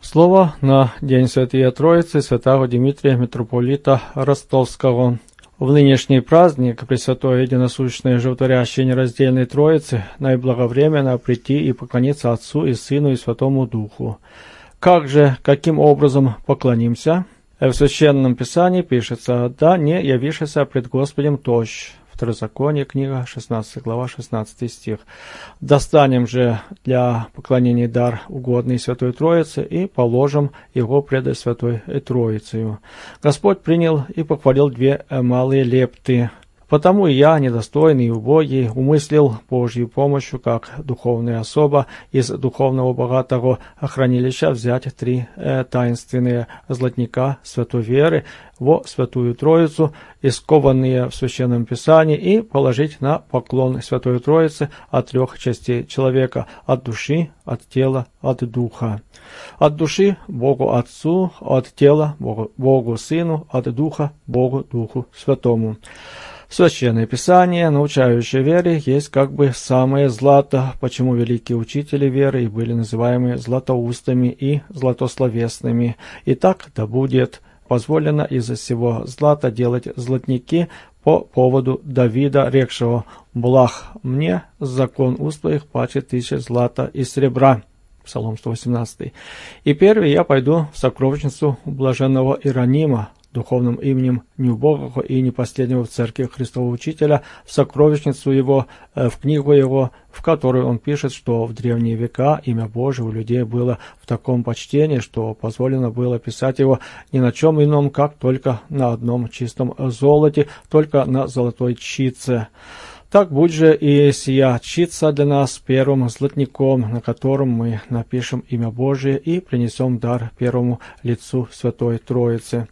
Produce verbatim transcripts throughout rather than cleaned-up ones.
Слово на День Святої Троицы святого Дмитрия, митрополита Ростовского. В нынешний праздник Пресвятой Единосущной Животворящей Нераздельной Троицы наиблаговременно прийти и поклониться Отцу и Сыну и Святому Духу. Как же, каким образом поклонимся? В Священном Писании пишется: «Да не явишься пред Господем тощ». Второзаконие, книга шестнадцатая глава, шестнадцатый стих. «Достанем же для поклонения дар, угодный Святой Троице, и положим его пред Святой Троицею». Господь принял и похвалил две малые лепты. Потому и я, недостойный и убогий, умыслил Божью помощью, как духовная особа, из духовного богатого хранилища взять три э, таинственные златника святой веры во Святую Троицу, искованные в Священном Писании, и положить на поклон Святой Троицы от трех частей человека: от души, от тела, от духа. От души Богу Отцу, от тела Богу, Богу Сыну, от духа Богу Духу Святому. Священное Писание, научающее вере, есть как бы самое злато, почему великие учители веры и были называемы златоустами и златословесными. Итак, да будет позволено из всего злата делать златники по поводу Давида, рекшего: «Благ мне закон уст твоих паче тысяч злата и серебра». Псалом сто восемнадцатый. И первый я пойду в сокровищницу блаженного Иеронима, духовным именем неубогого и непоследнего в церкви Христового Учителя, в сокровищницу его, в книгу его, в которой он пишет, что в древние века имя Божие у людей было в таком почтении, что позволено было писать его ни на чем ином, как только на одном чистом золоте, только на золотой чице. Так будь же и сия чица для нас первым златником, на котором мы напишем имя Божие и принесем дар первому лицу Святой Троицы.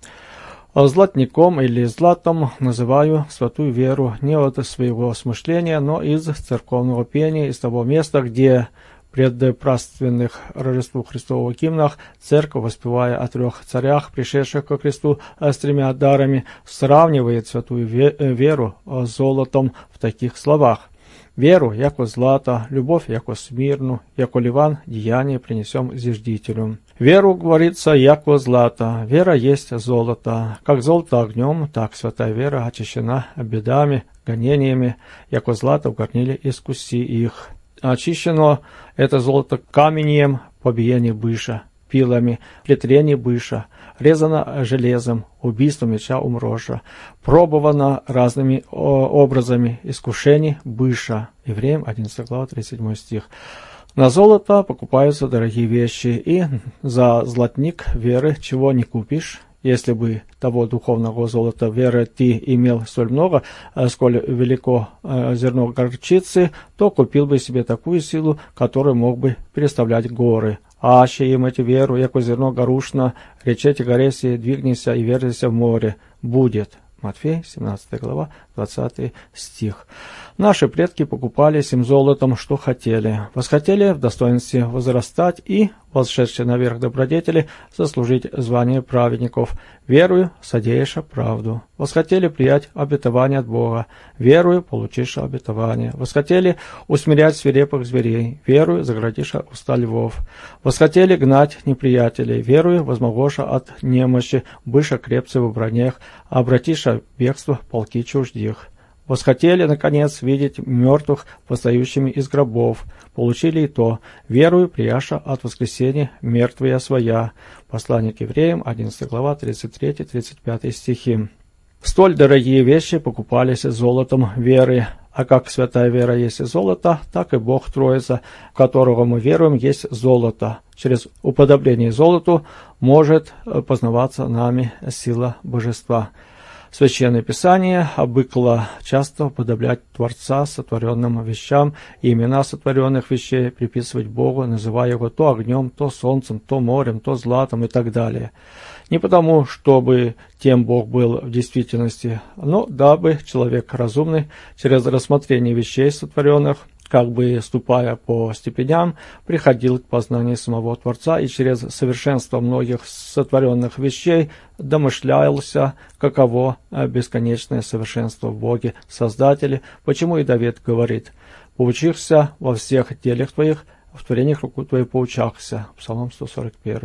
Златником или златом называю святую веру не от своего смышления, но из церковного пения, из того места, где пред праздственных Рождеству Христового гимнах церковь, воспевая о трех царях, пришедших ко кресту с тремя дарами, сравнивает святую веру с золотом в таких словах: «Веру, яко злато, любовь, яко смирну, яко ливан, деяние принесем зиждителю». Веру, говорится, яко злато. Вера есть золото. Как золото огнем, так святая вера очищена бедами, гонениями, яко злато в горниле искуси их. Очищено это золото каменем побиения быша, пилами, претрение быша, резано железом, убийство меча умрожа, пробовано разными образами искушений быша. Евреям одиннадцатая глава, тридцать седьмой стих. На золото покупаются дорогие вещи, и за златник веры чего не купишь. Если бы того духовного золота веры ты имел столь много, сколь велико зерно горчицы, то купил бы себе такую силу, которая мог бы переставлять горы. А аще имайте веру, яко зерно горушно, речете горесе, двигнися и верзися в море, будет. Матфей, семнадцатая глава, двадцатый стих. Наши предки покупали сим золотом, что хотели. Восхотели в достоинстве возрастать и, возшедшие наверх добродетели, заслужить звание праведников. Верую, содеяша правду. Восхотели приять обетование от Бога. Верую, получиша обетование. Восхотели усмирять свирепых зверей. Верую, заградиша уста львов. Восхотели гнать неприятелей. Верую, возмогоша от немощи, быша крепцы в бронях, обратиша бегство полки чуждих. Восхотели, наконец, видеть мертвых, восстающими из гробов. Получили и то. Верую, прияша от воскресения мертвая своя. Послание к евреям, одиннадцатая глава, тридцать третий тридцать пятый стихи. Столь дорогие вещи покупались золотом веры. А как святая вера есть золото, так и Бог Троица, в которого мы веруем, есть золото. Через уподобление золоту может познаваться нами сила божества. Священное Писание обыкло часто уподоблять Творца сотворенным вещам и имена сотворенных вещей приписывать Богу, называя его то огнем, то солнцем, то морем, то златом и так далее. Не потому, чтобы тем Бог был в действительности, но дабы человек разумный через рассмотрение вещей сотворенных, как бы ступая по степеням, приходил к познанию самого Творца и через совершенство многих сотворенных вещей домышлялся, каково бесконечное совершенство в Боге Создателе, почему и Давид говорит: «Поучихся во всех делах твоих, в творениях руку твою поучахся». Псалом сто сорок один.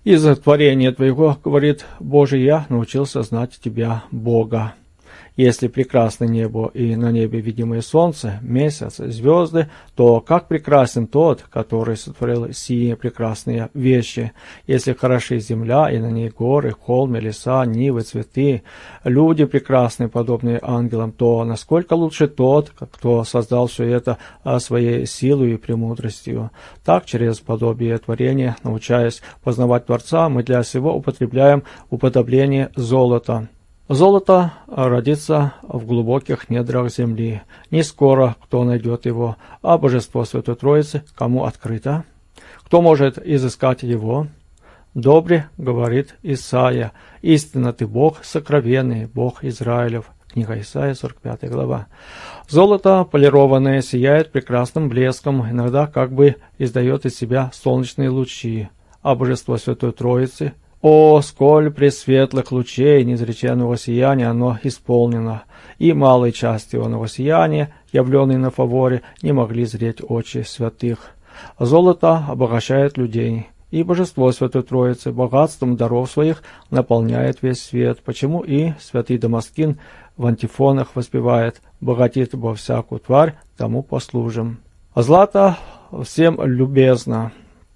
Из творения Твоего, говорит Боже, я научился знать Тебя, Бога. Если прекрасно небо и на небе видимое солнце, месяц, звезды, то как прекрасен тот, который сотворил сие прекрасные вещи. Если хороши земля и на ней горы, холмы, леса, нивы, цветы, люди прекрасны, подобные ангелам, то насколько лучше тот, кто создал все это своей силой и премудростью. Так, через подобие творения, научаясь познавать Творца, мы для сего употребляем уподобление золота. Золото родится в глубоких недрах земли. Не скоро кто найдет его, а божество Святой Троицы кому открыто? Кто может изыскать его? Добре, говорит Исаия, истинно ты Бог сокровенный, Бог Израилев. Книга Исаия, сорок пятая глава. Золото полированное сияет прекрасным блеском, иногда как бы издает из себя солнечные лучи, а божество Святой Троицы — о, сколь пресветлых лучей неизреченного сияния оно исполнено, и малой части оного сияния, явленной на фаворе, не могли зреть очи святых. Золото обогащает людей, и божество Святой Троицы богатством даров своих наполняет весь свет, почему и святый Дамаскин в антифонах воспевает «богатит во всякую тварь, тому послужим». Злато всем любезно.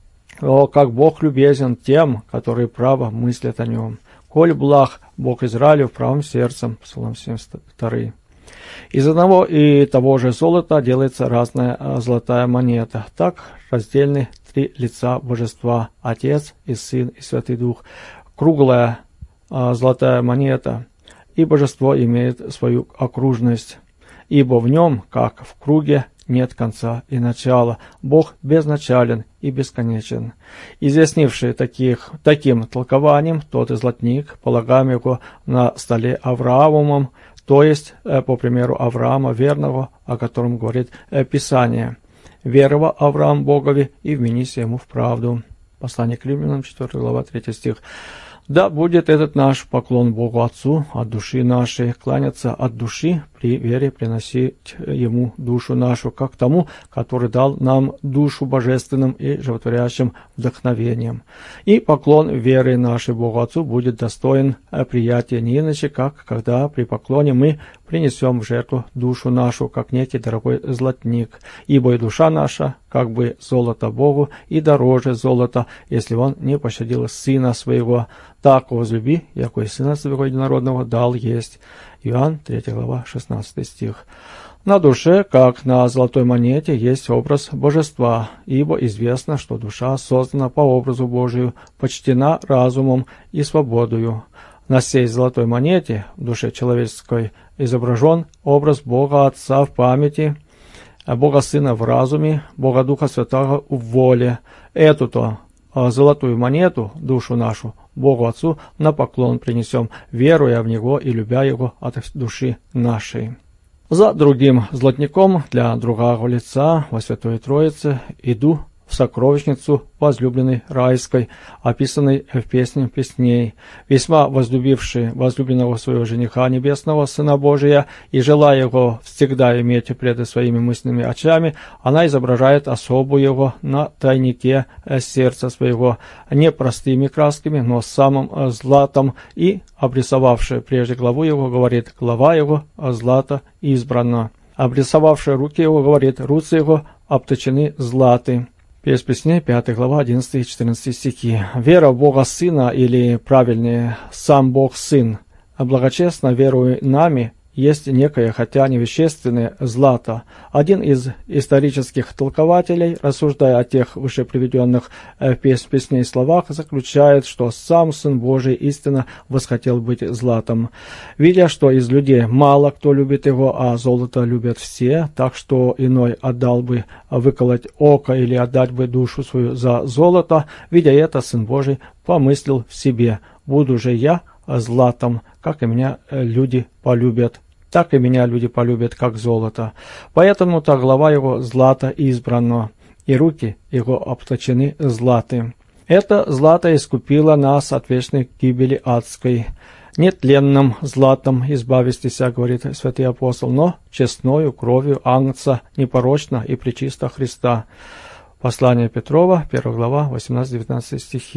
О, как Бог любезен тем, которые право мыслят о нем. Коль благ Бог Израилю правым сердцем. Псалом семьдесят два. Из одного и того же золота делается разная золотая монета. Так раздельны три лица божества, Отец и Сын и Святый Дух. Круглая а, золотая монета, и божество имеет свою окружность, ибо в нем, как в круге, нет конца и начала. Бог безначален и бесконечен. Изъяснивший таких, таким толкованием тот златник, полагаем его на столе Авраамовым, то есть, по примеру Авраама верного, о котором говорит Писание. «Верова Авраам Богови и вменись ему в правду». Послание к Римлянам, четвёртая глава, третий стих. Да будет этот наш поклон Богу Отцу от души нашей, кланяться от души, при вере приносить Ему душу нашу, как тому, который дал нам душу божественным и животворящим вдохновением. И поклон веры нашей Богу Отцу будет достоин приятия не иначе, как когда при поклоне мы принесем в жертву душу нашу, как некий дорогой златник, ибо и душа наша, как бы золото Богу, и дороже золота, если Он не пощадил Сына Своего. Так возлюби, яко и Сына Своего Единородного дал есть. Иоанн, третья глава, шестнадцатый стих. На душе, как на золотой монете, есть образ божества, ибо известно, что душа создана по образу Божию, почтена разумом и свободою. На сей золотой монете, в душе человеческой, изображен образ Бога Отца в памяти, Бога Сына в разуме, Бога Духа Святого в воле. Эту-то золотую монету, душу нашу, Богу Отцу на поклон принесем, веруя в Него и любя Его от души нашей. За другим златником для другого лица во Святой Троице иду в сокровищницу возлюбленной райской, описанной в песне песней, весьма возлюбивший возлюбленного своего жениха небесного, Сына Божия, и желая его всегда иметь пред своими мысленными очами, она изображает особу его на тайнике сердца своего, не простыми красками, но самым златом, и, обрисовавшая прежде главу его, говорит: глава его злато избрана. Обрисовавшая руки его, говорит: руцы его обточены златы. Песнь песней, пятая глава, одиннадцатый и четырнадцатый стихи. Вера в Бога Сына, или, правильнее, сам Бог Сын, благочестно веруя нами, есть некое, хотя невещественное, злато. Один из исторических толкователей, рассуждая о тех вышеприведенных в песнь песней словах, заключает, что сам Сын Божий истинно восхотел быть златом. Видя, что из людей мало кто любит его, а золото любят все, так что иной отдал бы выколоть око или отдать бы душу свою за золото, видя это, Сын Божий помыслил в себе: буду же я златом, как и меня люди полюбят, так и меня люди полюбят, как золото. Поэтому-то глава его злато избрано, и руки его обточены златы. Это злато искупило нас от вечной гибели адской. Нетленным златом избавистися, говорит святый апостол, но честною кровью агнца, непорочно и пречисто Христа. Послание Петрова, первая глава, восемнадцатый-девятнадцатый стихи.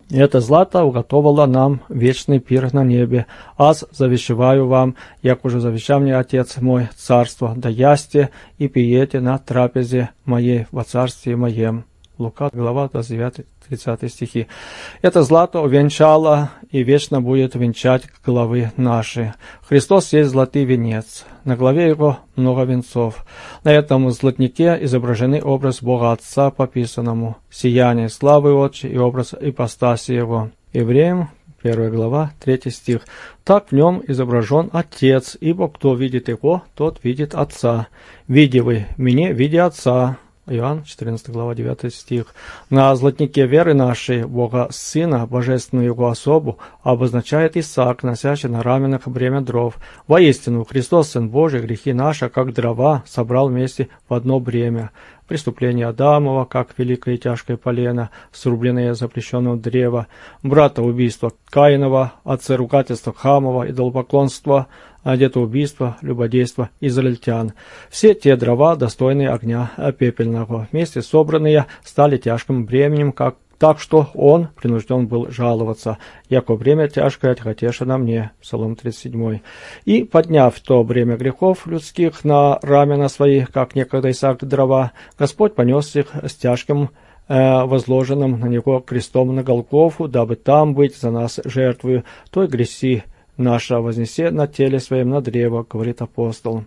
И это злато уготовало нам вечный пир на небе. Аз завещеваю вам, як уже завещал мне Отец мой, царство, да ясте и пиете на трапезе моей во царстве моем». Лука, глава двадцать девять, тридцать стихи. Это злато увенчало и вечно будет венчать головы наши. Христос есть золотый венец. На голове его много венцов. На этом золотнике изображены образ Бога Отца по писанному, сияние славы Отче и образ ипостаси его. Евреям, первая глава, третий стих. Так в нем изображен Отец, ибо кто видит его, тот видит Отца. Види вы меня, види Отца. Иоанн, четырнадцатая глава, девятый стих. На золотнике веры нашей Бога Сына, божественную Его особу, обозначает Исаак, носящий на раменах бремя дров. Воистину, Христос, Сын Божий, грехи наши, как дрова, собрал вместе в одно бремя. Преступление Адамова, как великое и тяжкое полено, срубленное запрещенного древа, брата убийства Каинова, отца ругательства Хамова, идолопоклонства, детоубийства, любодейства израильтян. Все те дрова, достойные огня пепельного, вместе собранные, стали тяжким бременем, как так что он принужден был жаловаться, яко бремя тяжкое тяготеша на мне. Псалом тридцать семь. И, подняв то бремя грехов людских на рамена свои, как некогда Исаак дрова, Господь понес их с тяжким э, возложенным на него крестом на Голгофу, дабы там быть за нас жертвою, той греси наша вознесе на теле своем на древо, говорит апостол.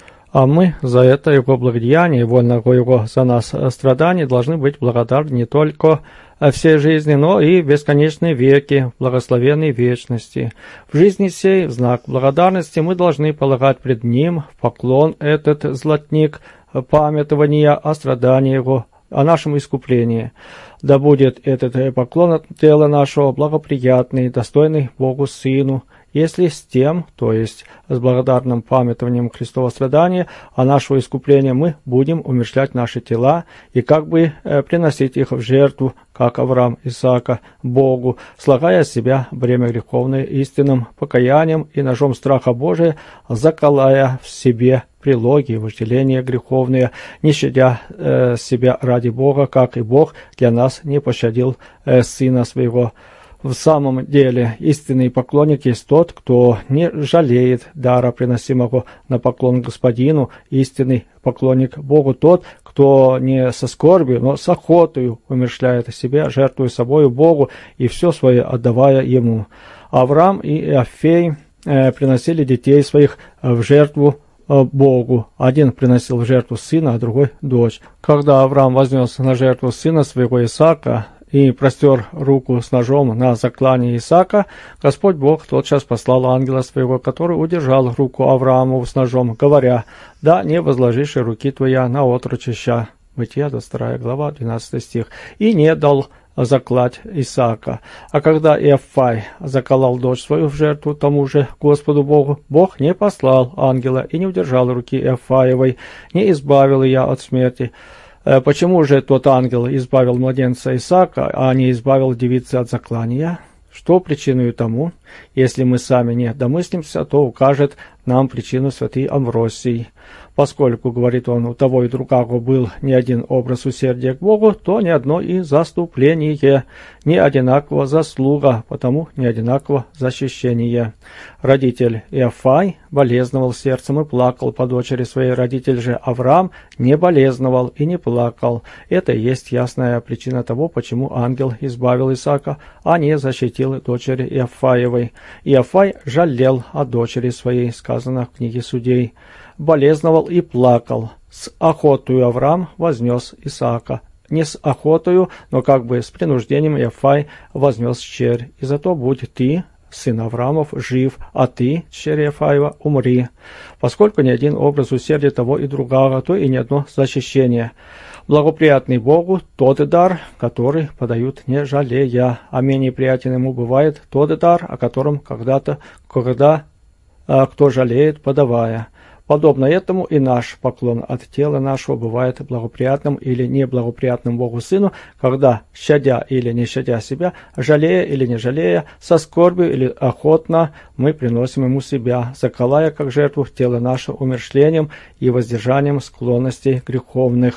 А мы за это Его благодеяние, вольного Его за нас страдания, должны быть благодарны не только всей жизни, но и в бесконечные веки, благословенной вечности. В жизни сей, в знак благодарности, мы должны полагать пред Ним в поклон этот золотник памятования о страдании Его, о нашем искуплении. Да будет этот поклон от тела нашего благоприятный, достойный Богу Сыну, если с тем, то есть с благодарным памятованием Христова страдания, а нашего искупления мы будем умерщвлять наши тела и как бы э, приносить их в жертву, как Авраам Исаака, Богу, слагая с себя бремя греховное истинным покаянием и ножом страха Божия, заколая в себе прилоги и вожделения греховные, не щадя э, себя ради Бога, как и Бог для нас не пощадил э, Сына Своего. В самом деле, истинный поклонник есть тот, кто не жалеет дара, приносимого на поклон Господину. Истинный поклонник Богу тот, кто не со скорбью, но с охотою умерщвляет себя, жертвуя собою Богу и все свое отдавая Ему. Авраам и Иофей э, приносили детей своих в жертву э, Богу. Один приносил в жертву сына, а другой – дочь. Когда Авраам вознес на жертву сына своего Исаака и простер руку с ножом на заклание Исаака, Господь Бог тотчас послал ангела своего, который удержал руку Аврааму с ножом, говоря: «Да не возложишь руки твоя на отрочища». Бытие, двадцать вторая глава, двенадцатый стих. «И не дал заклать Исаака. А когда Иофай заколол дочь свою в жертву тому же Господу Богу, Бог не послал ангела и не удержал руки Иофаевой, не избавил ее от смерти». Почему же тот ангел избавил младенца Исаака, а не избавил девицы от заклания? Что причиной тому? Если мы сами не домыслимся, то укажет нам причину святый Амвросий. Поскольку, говорит он, у того и другого был не один образ усердия к Богу, то ни одно и заступление, не одинаково заслуга, потому не одинаково защищение. Родитель Иофай болезновал сердцем и плакал по дочери своей, родитель же Авраам не болезновал и не плакал. Это и есть ясная причина того, почему ангел избавил Исаака, а не защитил дочери Иофаевой. Иофай жалел о дочери своей, сказано в книге Судей. Болезновал и плакал. С охотою Авраам вознес Исаака. Не с охотою, но как бы с принуждением Иофай вознес черь. И зато будь ты, сын Авраамов, жив, а ты, черь Иофаева, умри. Поскольку ни один образ усердия того и другого, то и ни одно защищение. Благоприятный Богу тот дар, который подают не жалея, а менее приятен ему бывает тот дар, о котором когда-то, когда а, кто жалеет, подавая. Подобно этому и наш поклон от тела нашего бывает благоприятным или неблагоприятным Богу Сыну, когда, щадя или не щадя себя, жалея или не жалея, со скорбью или охотно, мы приносим Ему себя, заколая как жертву тело наше умерщвлением и воздержанием склонностей греховных.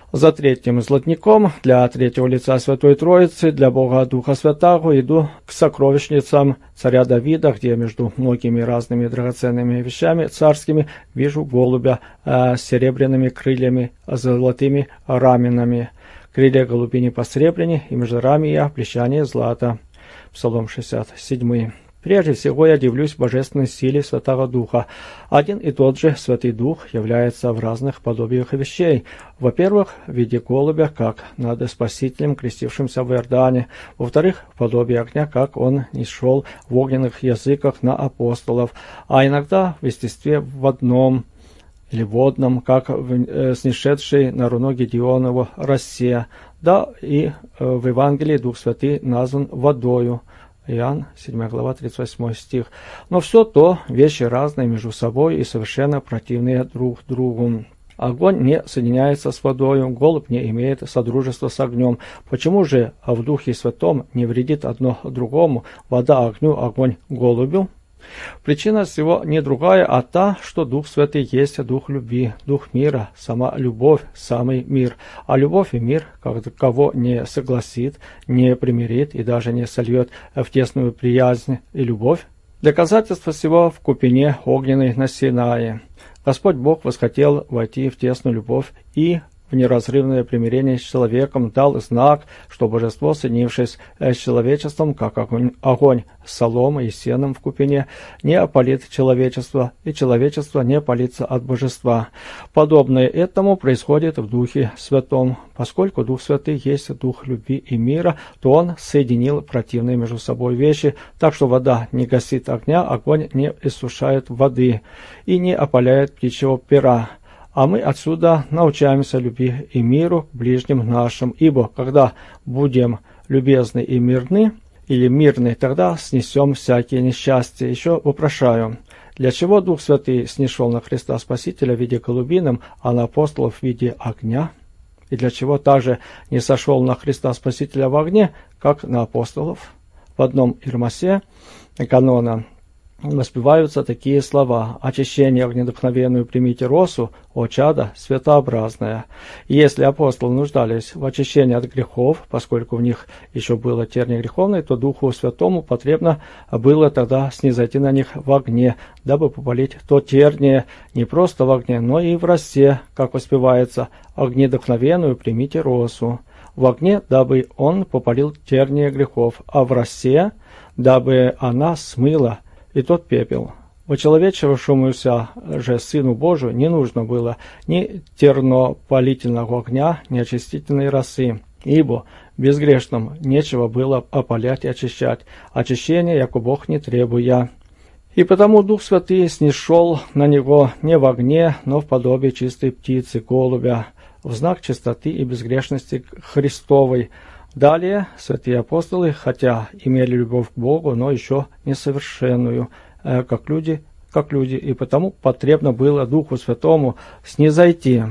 За третьим золотником для третьего лица Святой Троицы, для Бога Духа Святаго, иду к сокровищницам царя Давида, где между многими разными драгоценными вещами царскими вижу голубя э, с серебряными крыльями, золотыми раменами. Крылья голубини посребрены, и между рамия блещание злата. Псалом шестьдесят семь. Прежде всего я дивлюсь божественной силе Святого Духа. Один и тот же Святый Дух является в разных подобиях вещей. Во-первых, в виде голубя, как над Спасителем, крестившимся в Иордане. Во-вторых, в подобии огня, как он нисшел в огненных языках на апостолов. А иногда в естестве водном или водном, как э, снишедший на руно Гедеонову росе. Да, и э, в Евангелии Дух Святый назван водою. Иоанн, седьмая глава, тридцать восьмой стих. Но все то вещи разные между собой и совершенно противные друг другу. Огонь не соединяется с водою, голубь не имеет содружества с огнем. Почему же в Духе Святом не вредит одно другому, вода огню, огонь голубю? Причина всего не другая, а та, что Дух Святый есть Дух любви, Дух мира, сама любовь, самый мир. А любовь и мир, кого не согласит, не примирит и даже не сольет в тесную приязнь и любовь. Доказательство всего в купине огненной на Синае. Господь Бог восхотел войти в тесную любовь и в неразрывное примирение с человеком дал знак, что божество, соединившись с человечеством, как огонь, огонь с соломой и сеном в купине, не опалит человечество, и человечество не опалится от божества. Подобное этому происходит в Духе Святом. Поскольку Дух Святый есть Дух любви и мира, то Он соединил противные между собой вещи, так что вода не гасит огня, огонь не иссушает воды и не опаляет птичьего пера. А мы отсюда научаемся любви и миру к ближним нашим, ибо когда будем любезны и мирны, или мирны, тогда снесем всякие несчастья. Еще вопрошаю, для чего Дух Святый снишел на Христа Спасителя в виде голубиным, а на апостолов в виде огня? И для чего также не сошел на Христа Спасителя в огне, как на апостолов? В одном Ирмасе канона воспеваются такие слова: «Очищение огнедухновенную примите росу, о чада светообразное». И если апостолы нуждались в очищении от грехов, поскольку в них еще было терние греховное, то Духу Святому потребно было тогда снизойти на них в огне, дабы попалить то терние не просто в огне, но и в росе, как воспевается: «Огнедухновенную примите росу». В огне, дабы он попалил терние грехов, а в росе, дабы она смыла и тот пепел. Вочеловечившемуся же Сыну Божию не нужно было ни тернопалительного огня, ни очистительной росы, ибо безгрешным нечего было опалять и очищать, очищения, яко Бог не требуя. И потому Дух Святый снишел на него не в огне, но в подобие чистой птицы, голубя, в знак чистоты и безгрешности Христовой. Далее святые апостолы, хотя имели любовь к Богу, но еще несовершенную, э, как люди, как люди, и потому потребно было Духу Святому снизойти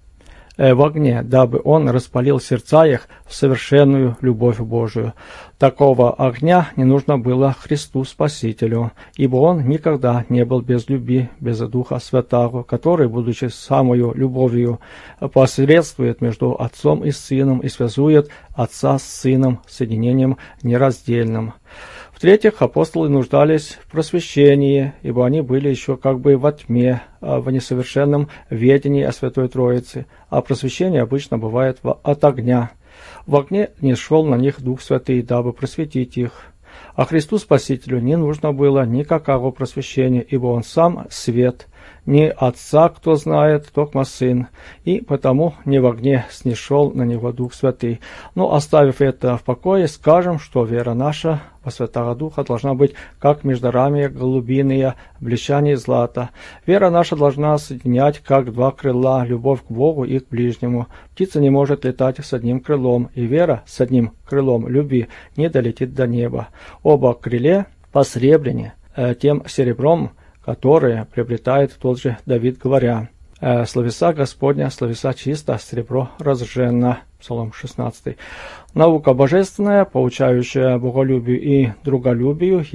э, в огне, дабы Он распалил сердца их в совершенную любовь Божию. Такого огня не нужно было Христу Спасителю, ибо Он никогда не был без любви, без Духа Святаго, который, будучи самою любовью, посредствует между Отцом и Сыном и связует Отца с Сыном соединением нераздельным. В-третьих, апостолы нуждались в просвещении, ибо они были еще как бы во тьме, в несовершенном ведении о Святой Троице, а просвещение обычно бывает от огня. В огне не шел на них Дух Святый, дабы просветить их. А Христу Спасителю не нужно было никакого просвещения, ибо Он сам свет, не Отца, кто знает, токмо Сын, и потому не в огне снишел на Него Дух Святый. Но, оставив это в покое, скажем, что вера наша во Святого Духа должна быть как междорамие голубиные, блещание злата. Вера наша должна соединять как два крыла, любовь к Богу и к ближнему. Птица не может летать с одним крылом, и вера с одним крылом любви не долетит до неба. Оба крыле посребрены э, тем серебром, которые приобретает тот же Давид, говоря: «Словеса Господня, словеса чисто, серебро разженно». Псалом шестнадцатый. Наука божественная, поучающая боголюбию и друголюбию, есть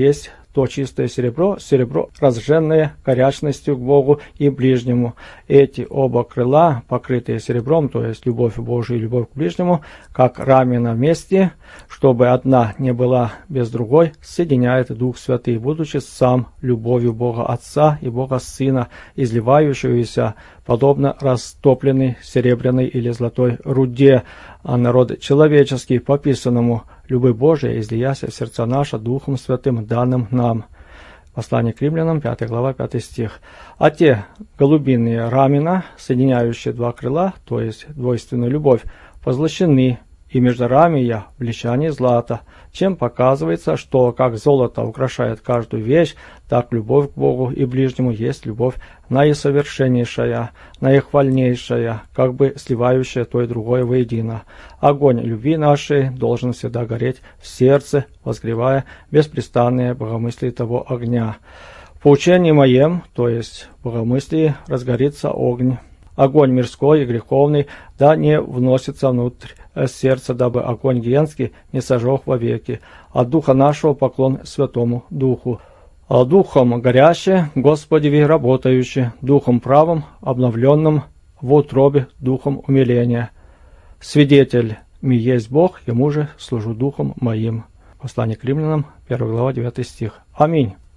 то чистое серебро, серебро, разжженное горячностью к Богу и ближнему. Эти оба крыла, покрытые серебром, то есть любовь Божию и любовь к ближнему, как рамена вместе, чтобы одна не была без другой, соединяет Дух Святый, будучи сам любовью Бога Отца и Бога Сына, изливающуюся подобно растопленной серебряной или золотой руде, а народ человеческий, по писанному «Любовь Божия излияся в сердца наши Духом Святым, данным нам». Послание к римлянам, пятая глава, пятый стих. А те голубиные рамена, соединяющие два крыла, то есть двойственную любовь, позлощены, и междорамия в личании злата, чем показывается, что как золото украшает каждую вещь, так любовь к Богу и ближнему есть любовь наисовершеннейшая, наихвальнейшая, как бы сливающая то и другое воедино. Огонь любви нашей должен всегда гореть в сердце, возгревая беспрестанное богомыслие того огня. В поучении моем, то есть в богомыслии, разгорится огонь. Огонь мирской и греховный, да не вносится внутрь сердца, дабы огонь генский не сожег вовеки. От Духа нашего поклон Святому Духу. А Духом горяще, Господеви работающий, Духом правым, обновленным в утробе, Духом умиления. Свидетель ми есть Бог, Ему же служу Духом моим. Послание к римлянам, первая глава, девятый стих. Аминь.